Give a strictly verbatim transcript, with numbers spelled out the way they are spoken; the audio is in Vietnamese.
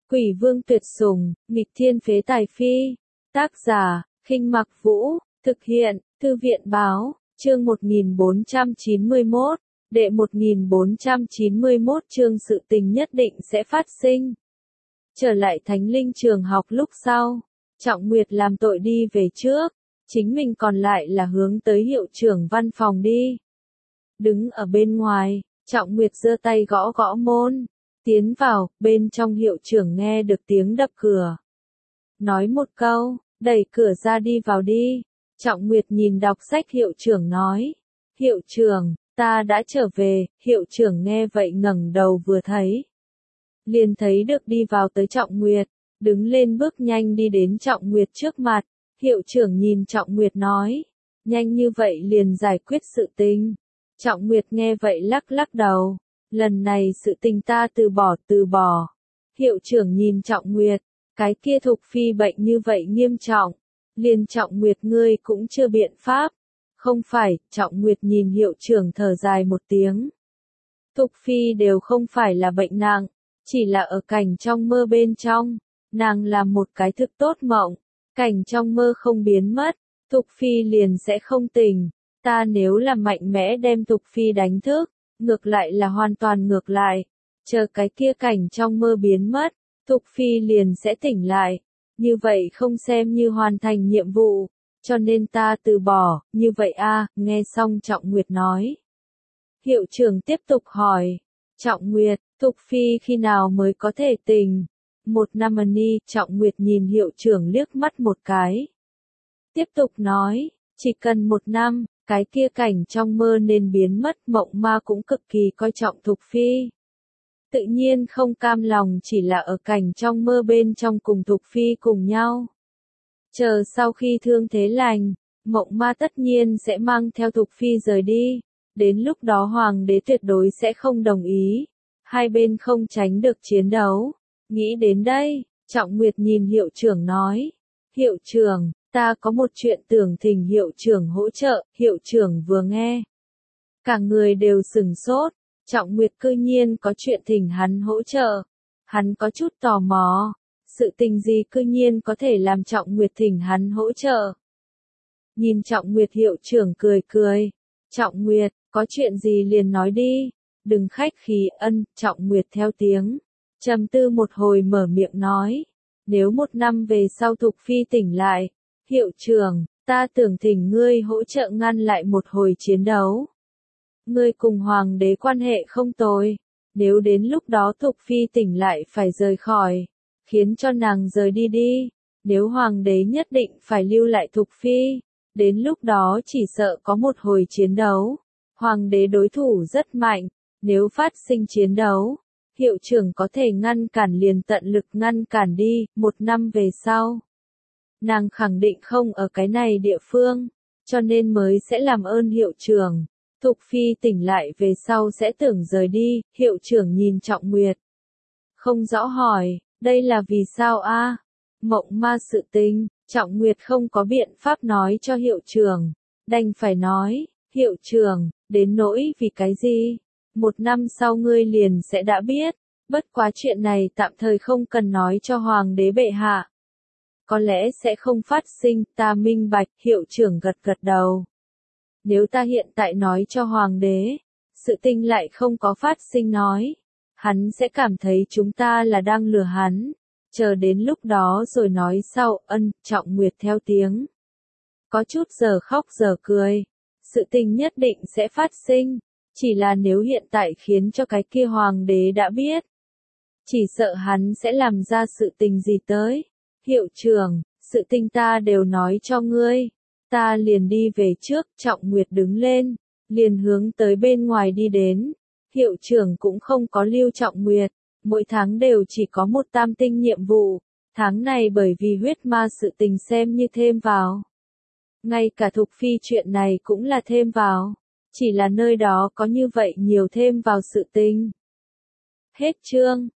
Quỷ vương tuyệt sủng, nghịch thiên phế tài phi. Tác giả, Khinh Mặc Vũ, thực hiện, Thư viện Báo, chương một nghìn bốn trăm chín mươi mốt, đệ một nghìn bốn trăm chín mươi mốt chương sự tình nhất định sẽ phát sinh. Trở lại Thánh Linh trường học lúc sau, Trọng Nguyệt làm tội đi về trước, chính mình còn lại là hướng tới hiệu trưởng văn phòng đi. Đứng ở bên ngoài, Trọng Nguyệt giơ tay gõ gõ môn, tiến vào, bên trong hiệu trưởng nghe được tiếng đập cửa. Nói một câu, đẩy cửa ra đi vào đi. Trọng Nguyệt nhìn đọc sách hiệu trưởng nói. Hiệu trưởng, ta đã trở về. Hiệu trưởng nghe vậy ngẩng đầu vừa thấy. Liền thấy được đi vào tới Trọng Nguyệt, đứng lên bước nhanh đi đến Trọng Nguyệt trước mặt. Hiệu trưởng nhìn Trọng Nguyệt nói, nhanh như vậy liền giải quyết sự tình. Trọng Nguyệt nghe vậy lắc lắc đầu, lần này sự tình ta từ bỏ từ bỏ. Hiệu trưởng nhìn Trọng Nguyệt, cái kia Thục Phi bệnh như vậy nghiêm trọng, liền Trọng Nguyệt ngươi cũng chưa biện pháp. Không phải, Trọng Nguyệt nhìn hiệu trưởng thở dài một tiếng. Thục Phi đều không phải là bệnh nặng, chỉ là ở cảnh trong mơ bên trong, nàng làm một cái thực tốt mộng, cảnh trong mơ không biến mất, Thục Phi liền sẽ không tỉnh. Ta nếu là mạnh mẽ đem Thục Phi đánh thức, ngược lại là hoàn toàn ngược lại, chờ cái kia cảnh trong mơ biến mất, Thục Phi liền sẽ tỉnh lại, như vậy không xem như hoàn thành nhiệm vụ, cho nên ta từ bỏ, như vậy a. Nghe xong Trọng Nguyệt nói. Hiệu trưởng tiếp tục hỏi, Trọng Nguyệt, Thục Phi khi nào mới có thể tỉnh? Một năm ni, Trọng Nguyệt nhìn hiệu trưởng liếc mắt một cái. Tiếp tục nói, chỉ cần một năm, cái kia cảnh trong mơ nên biến mất. Mộng ma cũng cực kỳ coi trọng Thục Phi. Tự nhiên không cam lòng chỉ là ở cảnh trong mơ bên trong cùng Thục Phi cùng nhau. Chờ sau khi thương thế lành, mộng ma tất nhiên sẽ mang theo Thục Phi rời đi. Đến lúc đó hoàng đế tuyệt đối sẽ không đồng ý. Hai bên không tránh được chiến đấu. Nghĩ đến đây, Trọng Nguyệt nhìn hiệu trưởng nói. Hiệu trưởng, ta có một chuyện tưởng thỉnh hiệu trưởng hỗ trợ. Hiệu trưởng vừa nghe, cả người đều sừng sốt. Trọng Nguyệt cư nhiên có chuyện thỉnh hắn hỗ trợ. Hắn có chút tò mò. Sự tình gì cư nhiên có thể làm Trọng Nguyệt thỉnh hắn hỗ trợ. Nhìn Trọng Nguyệt hiệu trưởng cười cười. Trọng Nguyệt, có chuyện gì liền nói đi. Đừng khách khí. Ân. Trọng Nguyệt theo tiếng. Trầm tư một hồi mở miệng nói. Nếu một năm về sau Thục Phi tỉnh lại. Hiệu trưởng, ta tưởng thỉnh ngươi hỗ trợ ngăn lại một hồi chiến đấu. Ngươi cùng hoàng đế quan hệ không tồi. Nếu đến lúc đó Thục Phi tỉnh lại phải rời khỏi, khiến cho nàng rời đi đi. Nếu hoàng đế nhất định phải lưu lại Thục Phi, đến lúc đó chỉ sợ có một hồi chiến đấu. Hoàng đế đối thủ rất mạnh, nếu phát sinh chiến đấu, hiệu trưởng có thể ngăn cản liền tận lực ngăn cản đi. Một năm về sau, nàng khẳng định không ở cái này địa phương, cho nên mới sẽ làm ơn hiệu trưởng. Thục Phi tỉnh lại về sau sẽ tưởng rời đi. Hiệu trưởng nhìn Trọng Nguyệt, không rõ hỏi, đây là vì sao a? Mộng ma sự tình. Trọng Nguyệt không có biện pháp nói cho hiệu trưởng, đành phải nói, hiệu trưởng, đến nỗi vì cái gì? Một năm sau ngươi liền sẽ đã biết, bất quá chuyện này tạm thời không cần nói cho hoàng đế bệ hạ. Có lẽ sẽ không phát sinh, ta minh bạch. Hiệu trưởng gật gật đầu. Nếu ta hiện tại nói cho hoàng đế, sự tình lại không có phát sinh nói, hắn sẽ cảm thấy chúng ta là đang lừa hắn. Chờ đến lúc đó rồi nói sau. Ân. Trọng Nguyệt theo tiếng. Có chút giờ khóc giờ cười. Sự tình nhất định sẽ phát sinh. Chỉ là nếu hiện tại khiến cho cái kia hoàng đế đã biết, chỉ sợ hắn sẽ làm ra sự tình gì tới. Hiệu trưởng, sự tình ta đều nói cho ngươi. Ta liền đi về trước. Trọng Nguyệt đứng lên, liền hướng tới bên ngoài đi đến. Hiệu trưởng cũng không có lưu Trọng Nguyệt. Mỗi tháng đều chỉ có một tam tinh nhiệm vụ. Tháng này bởi vì huyết ma sự tình xem như thêm vào. Ngay cả Thục Phi chuyện này cũng là thêm vào. Chỉ là nơi đó có như vậy nhiều thêm vào sự tình. Hết chương.